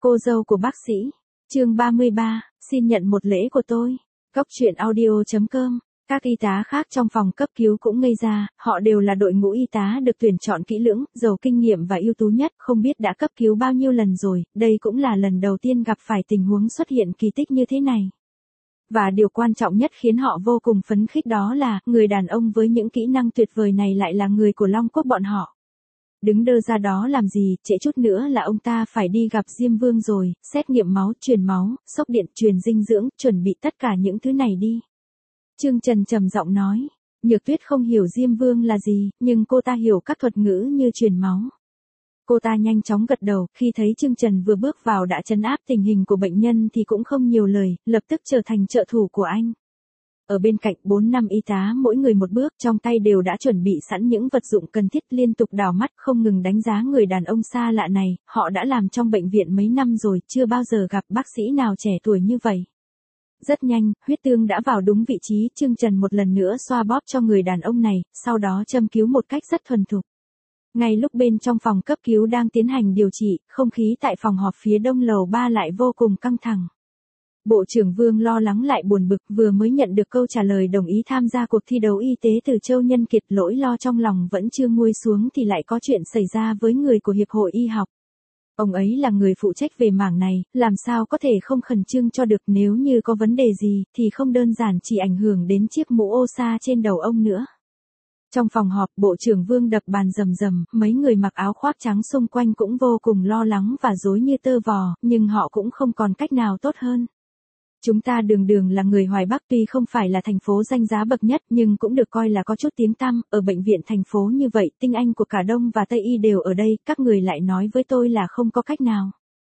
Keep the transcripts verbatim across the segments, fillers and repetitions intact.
Cô dâu của bác sĩ. Chương ba mươi ba, xin nhận một lễ của tôi. Góc truyện audio chấm com. Các y tá khác trong phòng cấp cứu cũng ngây ra, họ đều là đội ngũ y tá được tuyển chọn kỹ lưỡng, giàu kinh nghiệm và ưu tú nhất, không biết đã cấp cứu bao nhiêu lần rồi, đây cũng là lần đầu tiên gặp phải tình huống xuất hiện kỳ tích như thế này. Và điều quan trọng nhất khiến họ vô cùng phấn khích đó là, người đàn ông với những kỹ năng tuyệt vời này lại là người của Long Quốc bọn họ. Đứng đơ ra đó làm gì, trễ chút nữa là ông ta phải đi gặp Diêm Vương rồi, xét nghiệm máu, truyền máu, sốc điện, truyền dinh dưỡng, chuẩn bị tất cả những thứ này đi. Trương Trần trầm giọng nói, Nhược Tuyết không hiểu Diêm Vương là gì, nhưng cô ta hiểu các thuật ngữ như truyền máu. Cô ta nhanh chóng gật đầu, khi thấy Trương Trần vừa bước vào đã trấn áp tình hình của bệnh nhân thì cũng không nhiều lời, lập tức trở thành trợ thủ của anh. Ở bên cạnh bốn năm y tá mỗi người một bước, trong tay đều đã chuẩn bị sẵn những vật dụng cần thiết, liên tục đảo mắt không ngừng đánh giá người đàn ông xa lạ này, họ đã làm trong bệnh viện mấy năm rồi, chưa bao giờ gặp bác sĩ nào trẻ tuổi như vậy. Rất nhanh, huyết tương đã vào đúng vị trí, Trương Trần một lần nữa xoa bóp cho người đàn ông này, sau đó châm cứu một cách rất thuần thục. Ngay lúc bên trong phòng cấp cứu đang tiến hành điều trị, không khí tại phòng họp phía đông lầu ba lại vô cùng căng thẳng. Bộ trưởng Vương lo lắng lại buồn bực, vừa mới nhận được câu trả lời đồng ý tham gia cuộc thi đấu y tế từ Châu Nhân Kiệt, nỗi lo trong lòng vẫn chưa nguôi xuống thì lại có chuyện xảy ra với người của Hiệp hội Y học. Ông ấy là người phụ trách về mảng này, làm sao có thể không khẩn trương cho được, nếu như có vấn đề gì thì không đơn giản chỉ ảnh hưởng đến chiếc mũ ô sa trên đầu ông nữa. Trong phòng họp, Bộ trưởng Vương đập bàn rầm rầm, mấy người mặc áo khoác trắng xung quanh cũng vô cùng lo lắng và rối như tơ vò, nhưng họ cũng không còn cách nào tốt hơn. Chúng ta đường đường là người Hoài Bắc, tuy không phải là thành phố danh giá bậc nhất nhưng cũng được coi là có chút tiếng tăm, ở bệnh viện thành phố như vậy, tinh anh của cả Đông và Tây Y đều ở đây, các người lại nói với tôi là không có cách nào.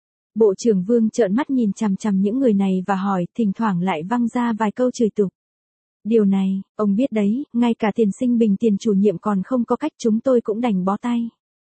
Bộ trưởng Vương trợn mắt nhìn chằm chằm những người này và hỏi, thỉnh thoảng lại văng ra vài câu chửi tục. Điều này, ông biết đấy, ngay cả Tiền Sinh Bình tiền chủ nhiệm còn không có cách, chúng tôi cũng đành bó tay.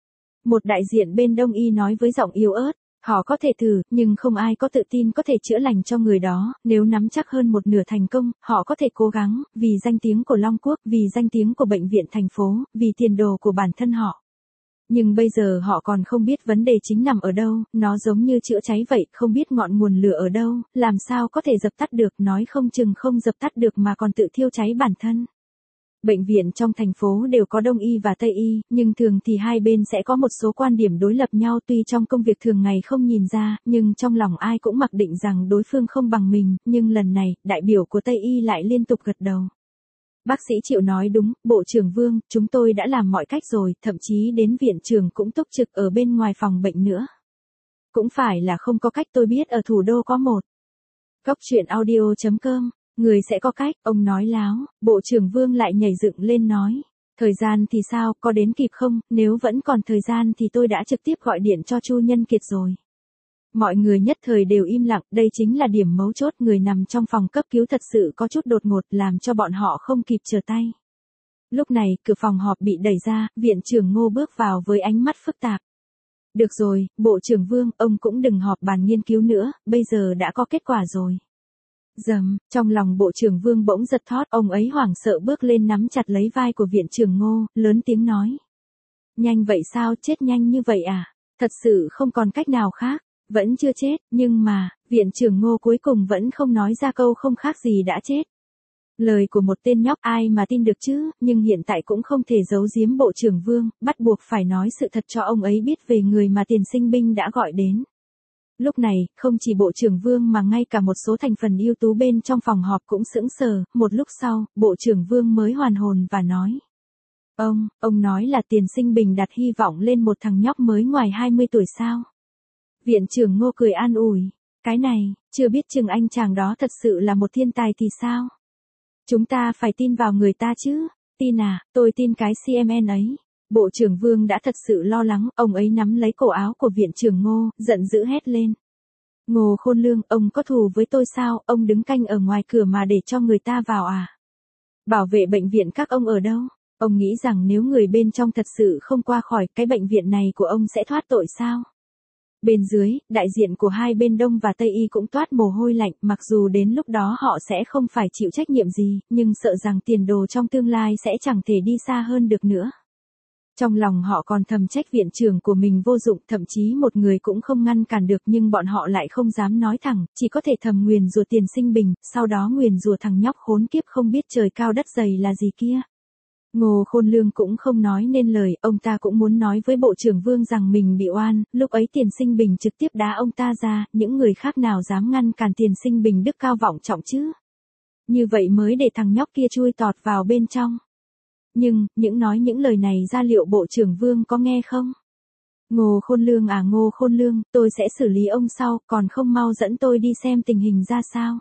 Một đại diện bên Đông Y nói với giọng yếu ớt. Họ có thể thử, nhưng không ai có tự tin có thể chữa lành cho người đó, nếu nắm chắc hơn một nửa thành công, họ có thể cố gắng, vì danh tiếng của Long Quốc, vì danh tiếng của bệnh viện thành phố, vì tiền đồ của bản thân họ. Nhưng bây giờ họ còn không biết vấn đề chính nằm ở đâu, nó giống như chữa cháy vậy, không biết ngọn nguồn lửa ở đâu, làm sao có thể dập tắt được, nói không chừng không dập tắt được mà còn tự thiêu cháy bản thân. Bệnh viện trong thành phố đều có Đông Y và Tây Y, nhưng thường thì hai bên sẽ có một số quan điểm đối lập nhau, tuy trong công việc thường ngày không nhìn ra, nhưng trong lòng ai cũng mặc định rằng đối phương không bằng mình, nhưng lần này, đại biểu của Tây Y lại liên tục gật đầu. Bác sĩ Triệu nói đúng, Bộ trưởng Vương, chúng tôi đã làm mọi cách rồi, thậm chí đến viện trưởng cũng túc trực ở bên ngoài phòng bệnh nữa. Cũng phải là không có cách, tôi biết ở thủ đô có một. Góc truyện audio chấm com. Người sẽ có cách, ông nói láo, Bộ trưởng Vương lại nhảy dựng lên nói. Thời gian thì sao, có đến kịp không, nếu vẫn còn thời gian thì tôi đã trực tiếp gọi điện cho Chu Nhân Kiệt rồi. Mọi người nhất thời đều im lặng, đây chính là điểm mấu chốt, người nằm trong phòng cấp cứu thật sự có chút đột ngột làm cho bọn họ không kịp trở tay. Lúc này, cửa phòng họp bị đẩy ra, viện trưởng Ngô bước vào với ánh mắt phức tạp. Được rồi, Bộ trưởng Vương, ông cũng đừng họp bàn nghiên cứu nữa, bây giờ đã có kết quả rồi. Dầm, trong lòng Bộ trưởng Vương bỗng giật thót, ông ấy hoảng sợ bước lên nắm chặt lấy vai của viện trưởng Ngô, lớn tiếng nói. Nhanh vậy sao, chết nhanh như vậy à? Thật sự không còn cách nào khác, vẫn chưa chết, nhưng mà, viện trưởng Ngô cuối cùng vẫn không nói ra câu không khác gì đã chết. Lời của một tên nhóc ai mà tin được chứ, nhưng hiện tại cũng không thể giấu giếm Bộ trưởng Vương, bắt buộc phải nói sự thật cho ông ấy biết về người mà Tiền Sinh Binh đã gọi đến. Lúc này, không chỉ Bộ trưởng Vương mà ngay cả một số thành phần ưu tú bên trong phòng họp cũng sững sờ, một lúc sau, Bộ trưởng Vương mới hoàn hồn và nói. Ông, ông nói là Tiền Sinh Bình đặt hy vọng lên một thằng nhóc mới ngoài hai mươi tuổi sao? Viện trưởng Ngô cười an ủi, cái này, chưa biết chừng anh chàng đó thật sự là một thiên tài thì sao? Chúng ta phải tin vào người ta chứ, tin à, tôi tin cái xê em en ấy. Bộ trưởng Vương đã thật sự lo lắng, ông ấy nắm lấy cổ áo của viện trưởng Ngô, giận dữ hét lên. Ngô Khôn Lương, ông có thù với tôi sao, ông đứng canh ở ngoài cửa mà để cho người ta vào à? Bảo vệ bệnh viện các ông ở đâu? Ông nghĩ rằng nếu người bên trong thật sự không qua khỏi cái bệnh viện này của ông sẽ thoát tội sao? Bên dưới, đại diện của hai bên Đông và Tây Y cũng toát mồ hôi lạnh, mặc dù đến lúc đó họ sẽ không phải chịu trách nhiệm gì, nhưng sợ rằng tiền đồ trong tương lai sẽ chẳng thể đi xa hơn được nữa. Trong lòng họ còn thầm trách viện trưởng của mình vô dụng, thậm chí một người cũng không ngăn cản được, nhưng bọn họ lại không dám nói thẳng, chỉ có thể thầm nguyền rủa Tiền Sinh Bình, sau đó nguyền rủa thằng nhóc khốn kiếp không biết trời cao đất dày là gì kia. Ngô Khôn Lương cũng không nói nên lời, ông ta cũng muốn nói với Bộ trưởng Vương rằng mình bị oan, lúc ấy Tiền Sinh Bình trực tiếp đá ông ta ra, những người khác nào dám ngăn cản Tiền Sinh Bình đức cao vọng trọng chứ. Như vậy mới để thằng nhóc kia chui tọt vào bên trong. Nhưng, những nói những lời này ra liệu Bộ trưởng Vương có nghe không? Ngô Khôn Lương à Ngô Khôn Lương, tôi sẽ xử lý ông sau, còn không mau dẫn tôi đi xem tình hình ra sao.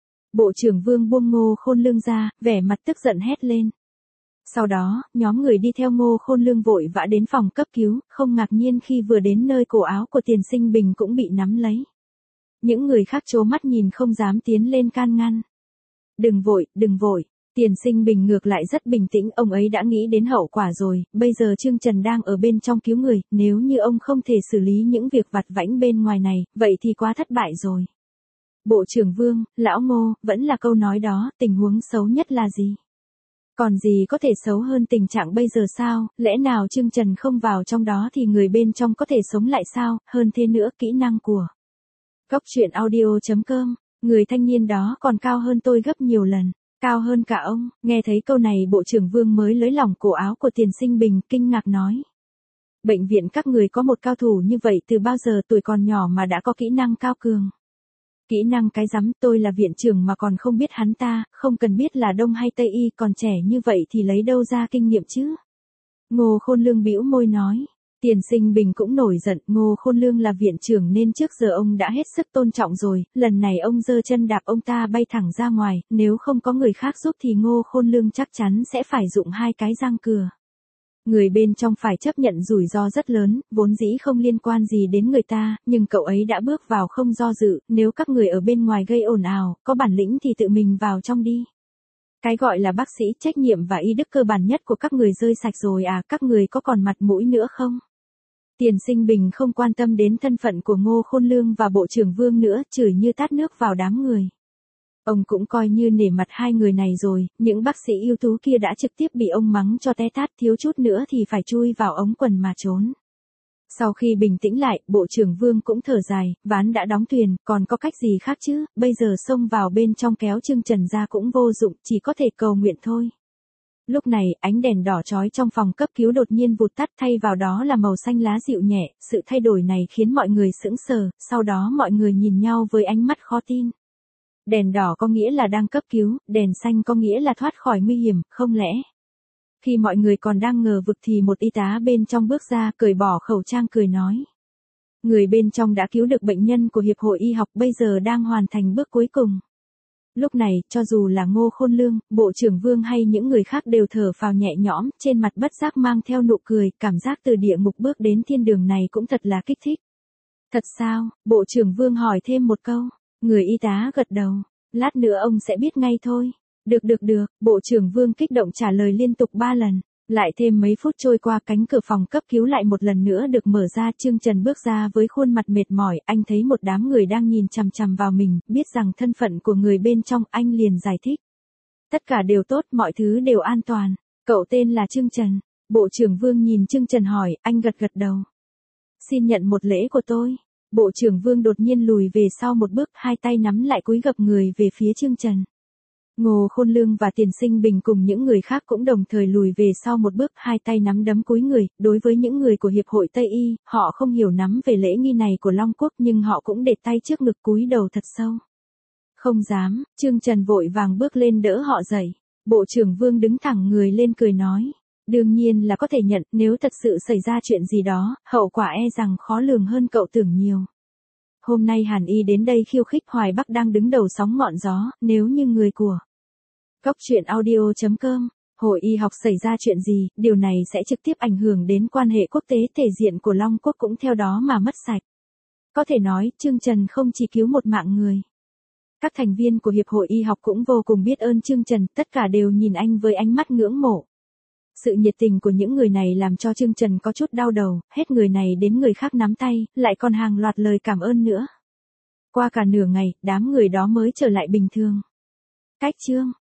Bộ trưởng Vương buông Ngô Khôn Lương ra, vẻ mặt tức giận hét lên. Sau đó, nhóm người đi theo Ngô Khôn Lương vội vã đến phòng cấp cứu, không ngạc nhiên khi vừa đến nơi cổ áo của Tiền Sinh Bình cũng bị nắm lấy. Những người khác trố mắt nhìn không dám tiến lên can ngăn. Đừng vội, đừng vội. Tiền Sinh Bình ngược lại rất bình tĩnh, ông ấy đã nghĩ đến hậu quả rồi, bây giờ Trương Trần đang ở bên trong cứu người, nếu như ông không thể xử lý những việc vặt vãnh bên ngoài này, vậy thì quá thất bại rồi. Bộ trưởng Vương, lão Ngô, vẫn là câu nói đó, tình huống xấu nhất là gì? Còn gì có thể xấu hơn tình trạng bây giờ sao, lẽ nào Trương Trần không vào trong đó thì người bên trong có thể sống lại sao, hơn thế nữa kỹ năng của Góc truyện audio chấm com, người thanh niên đó còn cao hơn tôi gấp nhiều lần. Cao hơn cả ông, nghe thấy câu này Bộ trưởng Vương mới lấy lỏng cổ áo của Tiền Sinh Bình, kinh ngạc nói. Bệnh viện các người có một cao thủ như vậy từ bao giờ, tuổi còn nhỏ mà đã có kỹ năng cao cường. Kỹ năng cái rắm, tôi là viện trưởng mà còn không biết hắn ta, không cần biết là Đông hay Tây y, còn trẻ như vậy thì lấy đâu ra kinh nghiệm chứ. Ngô Khôn Lương bĩu môi nói. Tiền Sinh Bình cũng nổi giận, Ngô Khôn Lương là viện trưởng nên trước giờ ông đã hết sức tôn trọng rồi, lần này ông giơ chân đạp ông ta bay thẳng ra ngoài, nếu không có người khác giúp thì Ngô Khôn Lương chắc chắn sẽ phải dụng hai cái răng cưa. Người bên trong phải chấp nhận rủi ro rất lớn, vốn dĩ không liên quan gì đến người ta, nhưng cậu ấy đã bước vào không do dự, nếu các người ở bên ngoài gây ồn ào, có bản lĩnh thì tự mình vào trong đi. Cái gọi là bác sĩ, trách nhiệm và y đức cơ bản nhất của các người rơi sạch rồi à, các người có còn mặt mũi nữa không? Tiền Sinh Bình không quan tâm đến thân phận của Ngô Khôn Lương và Bộ trưởng Vương nữa, chửi như tát nước vào đám người. Ông cũng coi như nể mặt hai người này rồi, những bác sĩ ưu tú kia đã trực tiếp bị ông mắng cho té tát, thiếu chút nữa thì phải chui vào ống quần mà trốn. Sau khi bình tĩnh lại, Bộ trưởng Vương cũng thở dài, ván đã đóng thuyền, còn có cách gì khác chứ, bây giờ xông vào bên trong kéo Trương Trần ra cũng vô dụng, chỉ có thể cầu nguyện thôi. Lúc này, ánh đèn đỏ chói trong phòng cấp cứu đột nhiên vụt tắt, thay vào đó là màu xanh lá dịu nhẹ, sự thay đổi này khiến mọi người sững sờ, sau đó mọi người nhìn nhau với ánh mắt khó tin. Đèn đỏ có nghĩa là đang cấp cứu, đèn xanh có nghĩa là thoát khỏi nguy hiểm, không lẽ? Khi mọi người còn đang ngờ vực thì một y tá bên trong bước ra, cởi bỏ khẩu trang cười nói. Người bên trong đã cứu được bệnh nhân của Hiệp hội Y học, bây giờ đang hoàn thành bước cuối cùng. Lúc này, cho dù là Ngô Khôn Lương, Bộ trưởng Vương hay những người khác đều thở phào nhẹ nhõm, trên mặt bất giác mang theo nụ cười, cảm giác từ địa ngục bước đến thiên đường này cũng thật là kích thích. Thật sao? Bộ trưởng Vương hỏi thêm một câu. Người y tá gật đầu. Lát nữa ông sẽ biết ngay thôi. Được được được, Bộ trưởng Vương kích động trả lời liên tục ba lần. Lại thêm mấy phút trôi qua, cánh cửa phòng cấp cứu lại một lần nữa được mở ra, Trương Trần bước ra với khuôn mặt mệt mỏi, anh thấy một đám người đang nhìn chằm chằm vào mình, biết rằng thân phận của người bên trong, anh liền giải thích. Tất cả đều tốt, mọi thứ đều an toàn. Cậu tên là Trương Trần. Bộ trưởng Vương nhìn Trương Trần hỏi, anh gật gật đầu. Xin nhận một lễ của tôi. Bộ trưởng Vương đột nhiên lùi về sau một bước, hai tay nắm lại cúi gập người về phía Trương Trần. Ngô Khôn Lương và Tiền Sinh Bình cùng những người khác cũng đồng thời lùi về sau một bước, hai tay nắm đấm cúi người, đối với những người của Hiệp hội Tây Y, họ không hiểu nắm về lễ nghi này của Long Quốc nhưng họ cũng để tay trước ngực cúi đầu thật sâu. Không dám, Trương Trần vội vàng bước lên đỡ họ dậy. Bộ trưởng Vương đứng thẳng người lên cười nói. Đương nhiên là có thể nhận, nếu thật sự xảy ra chuyện gì đó, hậu quả e rằng khó lường hơn cậu tưởng nhiều. Hôm nay Hàn Y đến đây khiêu khích Hoài Bắc đang đứng đầu sóng ngọn gió, nếu như người của Góc truyện audio chấm com, hội y học xảy ra chuyện gì, điều này sẽ trực tiếp ảnh hưởng đến quan hệ quốc tế, thể diện của Long Quốc cũng theo đó mà mất sạch. Có thể nói, Trương Trần không chỉ cứu một mạng người. Các thành viên của Hiệp hội Y học cũng vô cùng biết ơn Trương Trần, tất cả đều nhìn anh với ánh mắt ngưỡng mộ. Sự nhiệt tình của những người này làm cho Trương Trần có chút đau đầu, hết người này đến người khác nắm tay, lại còn hàng loạt lời cảm ơn nữa. Qua cả nửa ngày, đám người đó mới trở lại bình thường. Cách chương